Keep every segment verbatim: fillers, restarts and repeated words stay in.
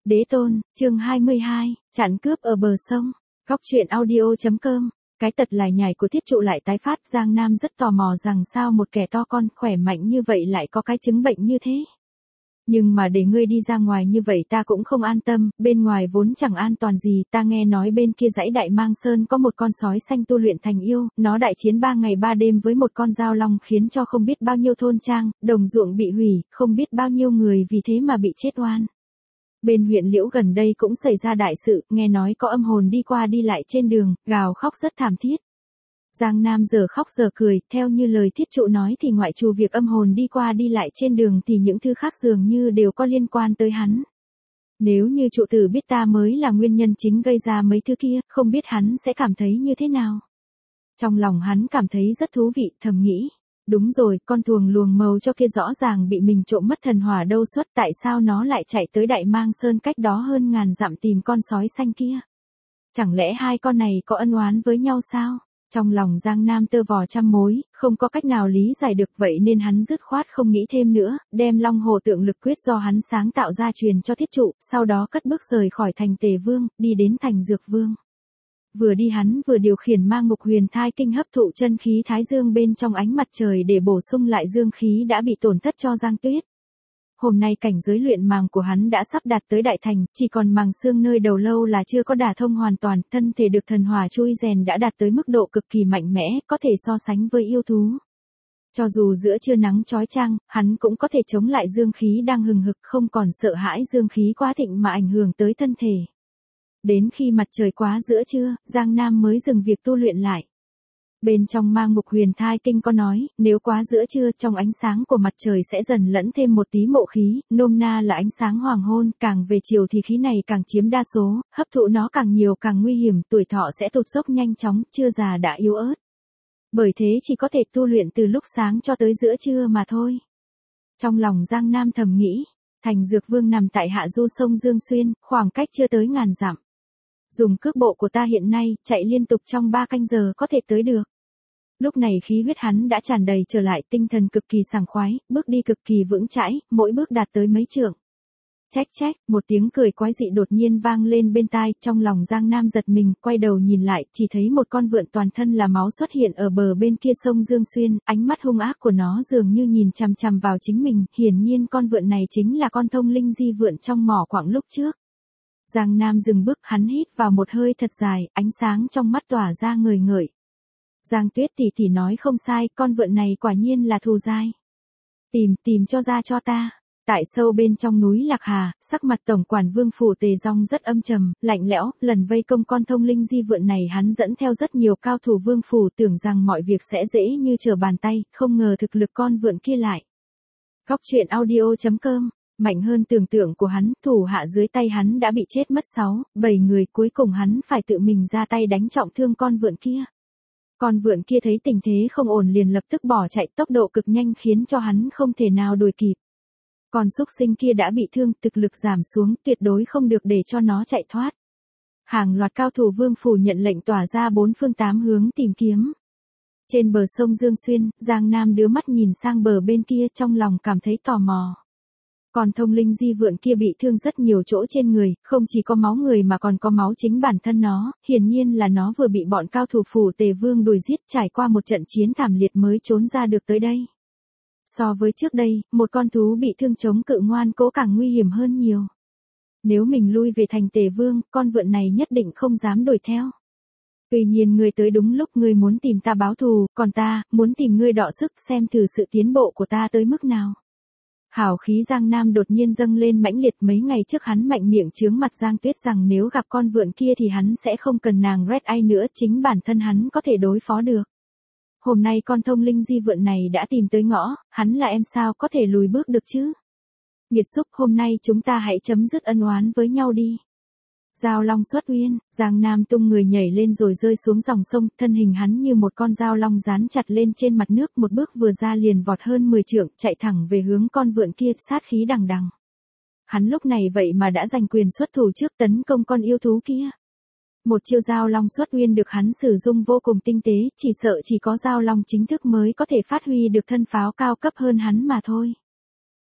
Đế tôn, chương hai mươi hai, chặn cướp ở bờ sông. Góc truyện audio.com. Cái tật lải nhải của Thiết Trụ lại tái phát. Giang Nam rất tò mò rằng sao một kẻ to con khỏe mạnh như vậy lại có cái chứng bệnh như thế. Nhưng mà để ngươi đi ra ngoài như vậy ta cũng không an tâm, bên ngoài vốn chẳng an toàn gì, ta nghe nói bên kia dãy Đại Mang Sơn có một con sói xanh tu luyện thành yêu, nó đại chiến ba ngày ba đêm với một con dao long khiến cho không biết bao nhiêu thôn trang, đồng ruộng bị hủy, không biết bao nhiêu người vì thế mà bị chết oan. Bên huyện Liễu gần đây cũng xảy ra đại sự, nghe nói có âm hồn đi qua đi lại trên đường, gào khóc rất thảm thiết. Giang Nam giờ khóc giờ cười, theo như lời Thiết Trụ nói thì ngoại trừ việc âm hồn đi qua đi lại trên đường thì những thứ khác dường như đều có liên quan tới hắn. Nếu như trụ tử biết ta mới là nguyên nhân chính gây ra mấy thứ kia, không biết hắn sẽ cảm thấy như thế nào. Trong lòng hắn cảm thấy rất thú vị, thầm nghĩ. Đúng rồi, con thuồng luồng màu cho kia rõ ràng bị mình trộm mất thần hỏa đâu xuất, tại sao nó lại chạy tới Đại Mang Sơn cách đó hơn ngàn dặm tìm con sói xanh kia? Chẳng lẽ hai con này có ân oán với nhau sao? Trong lòng Giang Nam tơ vò trăm mối, không có cách nào lý giải được, vậy nên hắn dứt khoát không nghĩ thêm nữa, đem Long Hồ Tượng Lực Quyết do hắn sáng tạo ra truyền cho Thiết Trụ, sau đó cất bước rời khỏi thành Tề Vương, đi đến thành Dược Vương. Vừa đi hắn vừa điều khiển Ma Ngục Huyền Thai Kinh hấp thụ chân khí Thái Dương bên trong ánh mặt trời để bổ sung lại dương khí đã bị tổn thất cho Giang Tuyết. Hôm nay cảnh giới luyện màng của hắn đã sắp đạt tới đại thành, chỉ còn màng xương nơi đầu lâu là chưa có đả thông hoàn toàn, thân thể được thần hỏa chui rèn đã đạt tới mức độ cực kỳ mạnh mẽ, có thể so sánh với yêu thú. Cho dù giữa trưa nắng chói chang, hắn cũng có thể chống lại dương khí đang hừng hực, không còn sợ hãi dương khí quá thịnh mà ảnh hưởng tới thân thể. Đến khi mặt trời quá giữa trưa, Giang Nam mới dừng việc tu luyện lại. Bên trong Ma Ngục Huyền Thai Kinh có nói, nếu quá giữa trưa trong ánh sáng của mặt trời sẽ dần lẫn thêm một tí mộ khí, nôm na là ánh sáng hoàng hôn, càng về chiều thì khí này càng chiếm đa số, hấp thụ nó càng nhiều càng nguy hiểm, tuổi thọ sẽ tụt dốc nhanh chóng, chưa già đã yếu ớt. Bởi thế chỉ có thể tu luyện từ lúc sáng cho tới giữa trưa mà thôi. Trong lòng Giang Nam thầm nghĩ, thành Dược Vương nằm tại hạ du sông Dương Xuyên, khoảng cách chưa tới ngàn dặm. Dùng cước bộ của ta hiện nay, chạy liên tục trong ba canh giờ có thể tới được. Lúc này khí huyết hắn đã tràn đầy trở lại, tinh thần cực kỳ sảng khoái, bước đi cực kỳ vững chãi, mỗi bước đạt tới mấy trượng. Chách chách, một tiếng cười quái dị đột nhiên vang lên bên tai, trong lòng Giang Nam giật mình, quay đầu nhìn lại, chỉ thấy một con vượn toàn thân là máu xuất hiện ở bờ bên kia sông Dương Xuyên, ánh mắt hung ác của nó dường như nhìn chằm chằm vào chính mình, hiển nhiên con vượn này chính là con thông linh di vượn trong mỏ quặng lúc trước. Giang Nam dừng bước, hắn hít vào một hơi thật dài, ánh sáng trong mắt tỏa ra ngời ngời. Giang Tuyết tỷ tỷ nói không sai, con vượn này quả nhiên là thù dai. Tìm, tìm cho ra cho ta. Tại sâu bên trong núi Lạc Hà, sắc mặt tổng quản Vương phủ Tề Dong rất âm trầm, lạnh lẽo, lần vây công con thông linh di vượn này hắn dẫn theo rất nhiều cao thủ Vương phủ, tưởng rằng mọi việc sẽ dễ như trở bàn tay, không ngờ thực lực con vượn kia lại. Góc truyện audio.com. Mạnh hơn tưởng tượng của hắn, thủ hạ dưới tay hắn đã bị chết mất sáu, bảy người, cuối cùng hắn phải tự mình ra tay đánh trọng thương con vượn kia. Con vượn kia thấy tình thế không ổn liền lập tức bỏ chạy, tốc độ cực nhanh khiến cho hắn không thể nào đuổi kịp. Con súc sinh kia đã bị thương, thực lực giảm xuống, tuyệt đối không được để cho nó chạy thoát. Hàng loạt cao thủ Vương phủ nhận lệnh tỏa ra bốn phương tám hướng tìm kiếm. Trên bờ sông Dương Xuyên, Giang Nam đưa mắt nhìn sang bờ bên kia, trong lòng cảm thấy tò mò. Còn thông linh di vượn kia bị thương rất nhiều chỗ trên người, không chỉ có máu người mà còn có máu chính bản thân nó, hiển nhiên là nó vừa bị bọn cao thủ phủ Tề Vương đuổi giết, trải qua một trận chiến thảm liệt mới trốn ra được tới đây. So với trước đây, một con thú bị thương chống cự ngoan cố càng nguy hiểm hơn nhiều. Nếu mình lui về thành Tề Vương, con vượn này nhất định không dám đuổi theo. Tuy nhiên ngươi tới đúng lúc, ngươi muốn tìm ta báo thù, còn ta, muốn tìm ngươi đọ sức xem thử sự tiến bộ của ta tới mức nào. Hào khí Giang Nam đột nhiên dâng lên mãnh liệt, mấy ngày trước hắn mạnh miệng chướng mặt Giang Tuyết rằng nếu gặp con vượn kia thì hắn sẽ không cần nàng Red Eye nữa, chính bản thân hắn có thể đối phó được. Hôm nay con thông linh di vượn này đã tìm tới ngõ, hắn là em sao có thể lùi bước được chứ? Nghiệt xúc, hôm nay chúng ta hãy chấm dứt ân oán với nhau đi. Dao long xuất uyên, Giang Nam tung người nhảy lên rồi rơi xuống dòng sông, thân hình hắn như một con dao long dán chặt lên trên mặt nước, một bước vừa ra liền vọt hơn mười trượng, chạy thẳng về hướng con vượn kia, sát khí đằng đằng. Hắn lúc này vậy mà đã giành quyền xuất thủ trước, tấn công con yêu thú kia. Một chiêu dao long xuất uyên được hắn sử dụng vô cùng tinh tế, chỉ sợ chỉ có dao long chính thức mới có thể phát huy được thân pháo cao cấp hơn hắn mà thôi.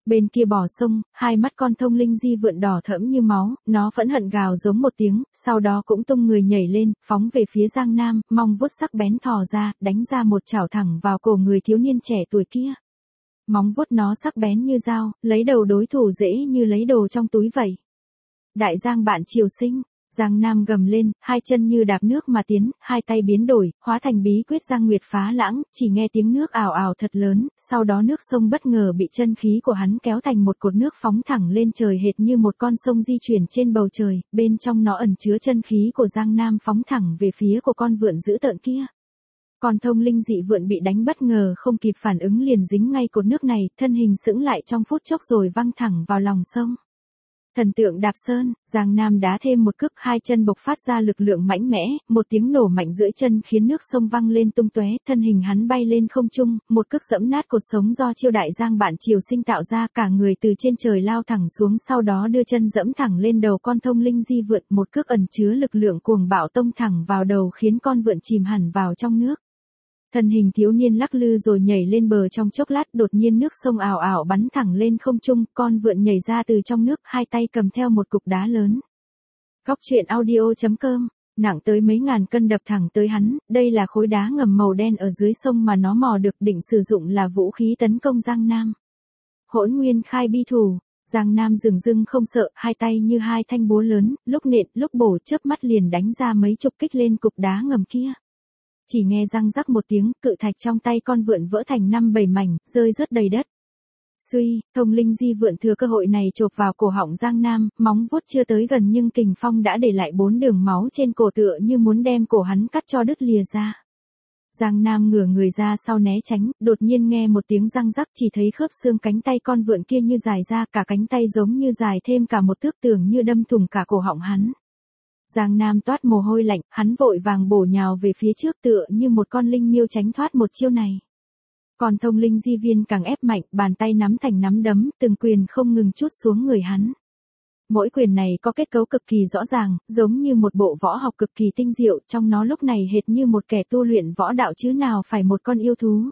Bên kia bờ sông, hai mắt con thông linh di vượn đỏ thẫm như máu, nó phẫn hận gào giống một tiếng, sau đó cũng tung người nhảy lên, phóng về phía Giang Nam, mong vuốt sắc bén thò ra, đánh ra một chảo thẳng vào cổ người thiếu niên trẻ tuổi kia. Móng vuốt nó sắc bén như dao, lấy đầu đối thủ dễ như lấy đồ trong túi vậy. Đại Giang bạn triều sinh, Giang Nam gầm lên, hai chân như đạp nước mà tiến, hai tay biến đổi, hóa thành bí quyết Giang Nguyệt phá lãng, chỉ nghe tiếng nước ào ào thật lớn, sau đó nước sông bất ngờ bị chân khí của hắn kéo thành một cột nước phóng thẳng lên trời hệt như một con sông di chuyển trên bầu trời, bên trong nó ẩn chứa chân khí của Giang Nam phóng thẳng về phía của con vượn dữ tợn kia. Còn thông linh dị vượn bị đánh bất ngờ không kịp phản ứng liền dính ngay cột nước này, thân hình sững lại trong phút chốc rồi văng thẳng vào lòng sông. Thần tượng đạp sơn, Giang Nam đá thêm một cước, hai chân bộc phát ra lực lượng mạnh mẽ, một tiếng nổ mạnh giữa chân khiến nước sông văng lên tung tóe, thân hình hắn bay lên không trung, một cước giẫm nát cột sống do chiêu đại Giang bạn triều sinh tạo ra, cả người từ trên trời lao thẳng xuống, sau đó đưa chân giẫm thẳng lên đầu con thông linh di vượn, một cước ẩn chứa lực lượng cuồng bạo tông thẳng vào đầu khiến con vượn chìm hẳn vào trong nước. Thân hình thiếu niên lắc lư rồi nhảy lên bờ trong chốc lát, đột nhiên nước sông ảo ảo bắn thẳng lên không trung, con vượn nhảy ra từ trong nước, hai tay cầm theo một cục đá lớn. Góc truyện audio chấm com, nặng tới mấy ngàn cân đập thẳng tới hắn, đây là khối đá ngầm màu đen ở dưới sông mà nó mò được, định sử dụng là vũ khí tấn công Giang Nam. Hỗn nguyên khai bi thủ, Giang Nam dừng dưng không sợ, hai tay như hai thanh búa lớn, lúc nện lúc bổ, chớp mắt liền đánh ra mấy chục kích lên cục đá ngầm kia. Chỉ nghe răng rắc một tiếng, cự thạch trong tay con vượn vỡ thành năm bảy mảnh, rơi rớt đầy đất. Suy, thông linh di vượn thừa cơ hội này chộp vào cổ họng Giang Nam, móng vuốt chưa tới gần nhưng kình phong đã để lại bốn đường máu trên cổ tựa như muốn đem cổ hắn cắt cho đứt lìa ra. Giang Nam ngửa người ra sau né tránh, đột nhiên nghe một tiếng răng rắc, chỉ thấy khớp xương cánh tay con vượn kia như dài ra, cả cánh tay giống như dài thêm cả một thước, tưởng như đâm thủng cả cổ họng hắn. Giang Nam toát mồ hôi lạnh, hắn vội vàng bổ nhào về phía trước tựa như một con linh miêu tránh thoát một chiêu này. Còn thông linh di viên càng ép mạnh, bàn tay nắm thành nắm đấm, từng quyền không ngừng trút xuống người hắn. Mỗi quyền này có kết cấu cực kỳ rõ ràng, giống như một bộ võ học cực kỳ tinh diệu, trong nó lúc này hệt như một kẻ tu luyện võ đạo chứ nào phải một con yêu thú.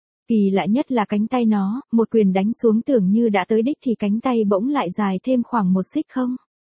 Kỳ lạ nhất là cánh tay nó, một quyền đánh xuống tưởng như đã tới đích thì cánh tay bỗng lại dài thêm khoảng một xích không.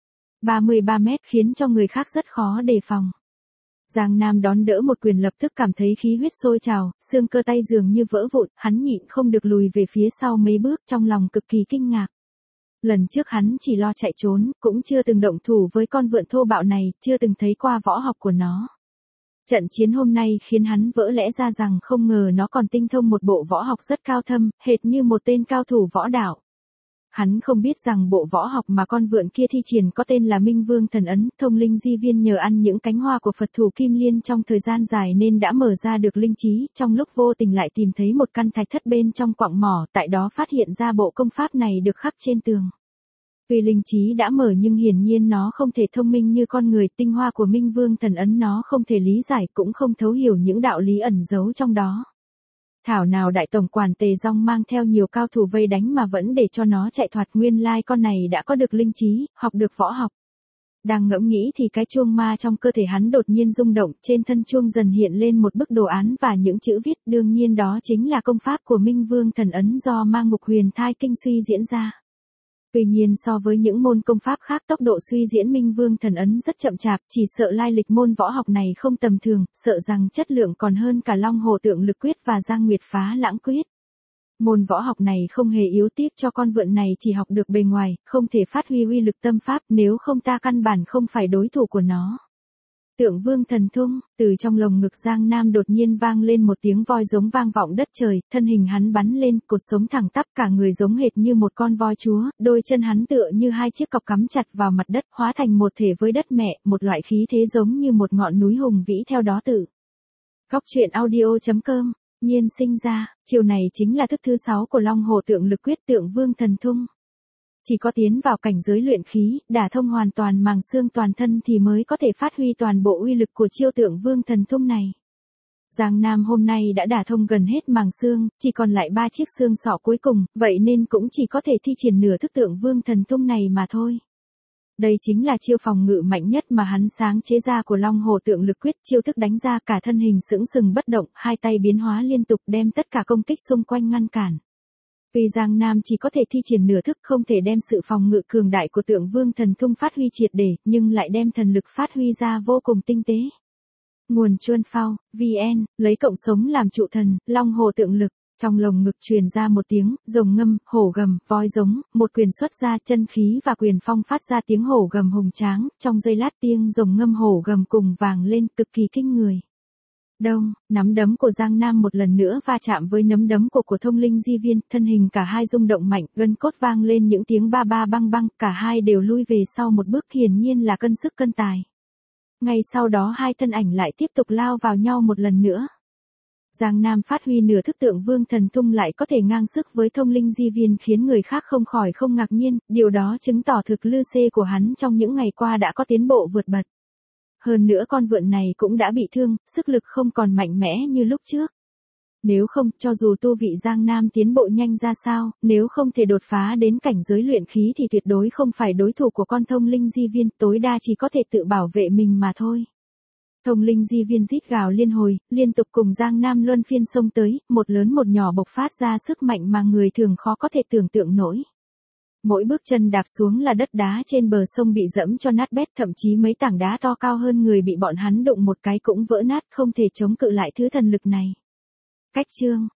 ba mươi ba mét khiến cho người khác rất khó đề phòng. Giang Nam đón đỡ một quyền lập tức cảm thấy khí huyết sôi trào, xương cơ tay dường như vỡ vụn, hắn nhịn không được lùi về phía sau mấy bước, trong lòng cực kỳ kinh ngạc. Lần trước hắn chỉ lo chạy trốn, cũng chưa từng động thủ với con vượn thô bạo này, chưa từng thấy qua võ học của nó. Trận chiến hôm nay khiến hắn vỡ lẽ ra rằng không ngờ nó còn tinh thông một bộ võ học rất cao thâm, hệt như một tên cao thủ võ đạo. Hắn không biết rằng bộ võ học mà con vượn kia thi triển có tên là Minh Vương Thần Ấn, thông linh di viên nhờ ăn những cánh hoa của Phật thủ Kim Liên trong thời gian dài nên đã mở ra được linh trí, trong lúc vô tình lại tìm thấy một căn thạch thất bên trong quặng mỏ, tại đó phát hiện ra bộ công pháp này được khắc trên tường. Tuy linh trí đã mở nhưng hiển nhiên nó không thể thông minh như con người, tinh hoa của Minh Vương Thần Ấn nó không thể lý giải cũng không thấu hiểu những đạo lý ẩn giấu trong đó. Thảo nào đại tổng quản Tề Dong mang theo nhiều cao thủ vây đánh mà vẫn để cho nó chạy thoát, nguyên lai con này đã có được linh trí, học được võ học. Đang ngẫm nghĩ thì cái chuông ma trong cơ thể hắn đột nhiên rung động, trên thân chuông dần hiện lên một bức đồ án và những chữ viết, đương nhiên đó chính là công pháp của Minh Vương Thần Ấn do Ma Ngục Huyền Thai Kinh suy diễn ra. Tuy nhiên so với những môn công pháp khác, tốc độ suy diễn Minh Vương Thần Ấn rất chậm chạp, chỉ sợ lai lịch môn võ học này không tầm thường, sợ rằng chất lượng còn hơn cả Long Hồ Tượng Lực Quyết và Giang Nguyệt Phá Lãng Quyết. Môn võ học này không hề yếu tiếc cho con vượn này, chỉ học được bề ngoài, không thể phát huy uy lực tâm pháp, nếu không ta căn bản không phải đối thủ của nó. Tượng Vương Thần Thung, từ trong lồng ngực Giang Nam đột nhiên vang lên một tiếng voi giống vang vọng đất trời, thân hình hắn bắn lên, cột sống thẳng tắp, cả người giống hệt như một con voi chúa, đôi chân hắn tựa như hai chiếc cọc cắm chặt vào mặt đất, hóa thành một thể với đất mẹ, một loại khí thế giống như một ngọn núi hùng vĩ theo đó tự. Góc truyện audio chấm com, nhiên sinh ra, chiều này chính là thức thứ sáu của Long Hồ Tượng Lực Quyết, Tượng Vương Thần Thung. Chỉ có tiến vào cảnh giới luyện khí, đả thông hoàn toàn màng xương toàn thân thì mới có thể phát huy toàn bộ uy lực của chiêu Tượng Vương Thần Thung này. Giang Nam hôm nay đã đả thông gần hết màng xương, chỉ còn lại ba chiếc xương sọ cuối cùng, vậy nên cũng chỉ có thể thi triển nửa thức Tượng Vương Thần Thung này mà thôi. Đây chính là chiêu phòng ngự mạnh nhất mà hắn sáng chế ra của Long Hồ Tượng Lực Quyết, chiêu thức đánh ra cả thân hình sững sừng bất động, hai tay biến hóa liên tục đem tất cả công kích xung quanh ngăn cản. Tuy Giang Nam chỉ có thể thi triển nửa thức không thể đem sự phòng ngự cường đại của Tượng Vương Thần Thung phát huy triệt để, nhưng lại đem thần lực phát huy ra vô cùng tinh tế. Nguồn Chuân Phao, vê en, lấy cộng sống làm trụ thần, long hồ tượng lực. Trong lồng ngực truyền ra một tiếng, rồng ngâm, hổ gầm, voi giống, một quyền xuất ra chân khí và quyền phong phát ra tiếng hổ gầm hùng tráng, trong giây lát tiếng rồng ngâm hổ gầm cùng vàng lên cực kỳ kinh người. Đông, nắm đấm của Giang Nam một lần nữa va chạm với nắm đấm của của Thông Linh Di Viên, thân hình cả hai rung động mạnh, gân cốt vang lên những tiếng ba ba băng băng, cả hai đều lui về sau một bước, hiển nhiên là cân sức cân tài. Ngay sau đó hai thân ảnh lại tiếp tục lao vào nhau một lần nữa. Giang Nam phát huy nửa thức Tượng Vương Thần Thung lại có thể ngang sức với Thông Linh Di Viên khiến người khác không khỏi không ngạc nhiên, điều đó chứng tỏ thực lực của hắn trong những ngày qua đã có tiến bộ vượt bậc. Hơn nữa con vượn này cũng đã bị thương, sức lực không còn mạnh mẽ như lúc trước. Nếu không, cho dù tu vị Giang Nam tiến bộ nhanh ra sao, nếu không thể đột phá đến cảnh giới luyện khí thì tuyệt đối không phải đối thủ của con Thông Linh Di Viên, tối đa chỉ có thể tự bảo vệ mình mà thôi. Thông Linh Di Viên rít gào liên hồi, liên tục cùng Giang Nam luân phiên xông tới, một lớn một nhỏ bộc phát ra sức mạnh mà người thường khó có thể tưởng tượng nổi. Mỗi bước chân đạp xuống là đất đá trên bờ sông bị dẫm cho nát bét, thậm chí mấy tảng đá to cao hơn người bị bọn hắn đụng một cái cũng vỡ nát, không thể chống cự lại thứ thần lực này. Cách chương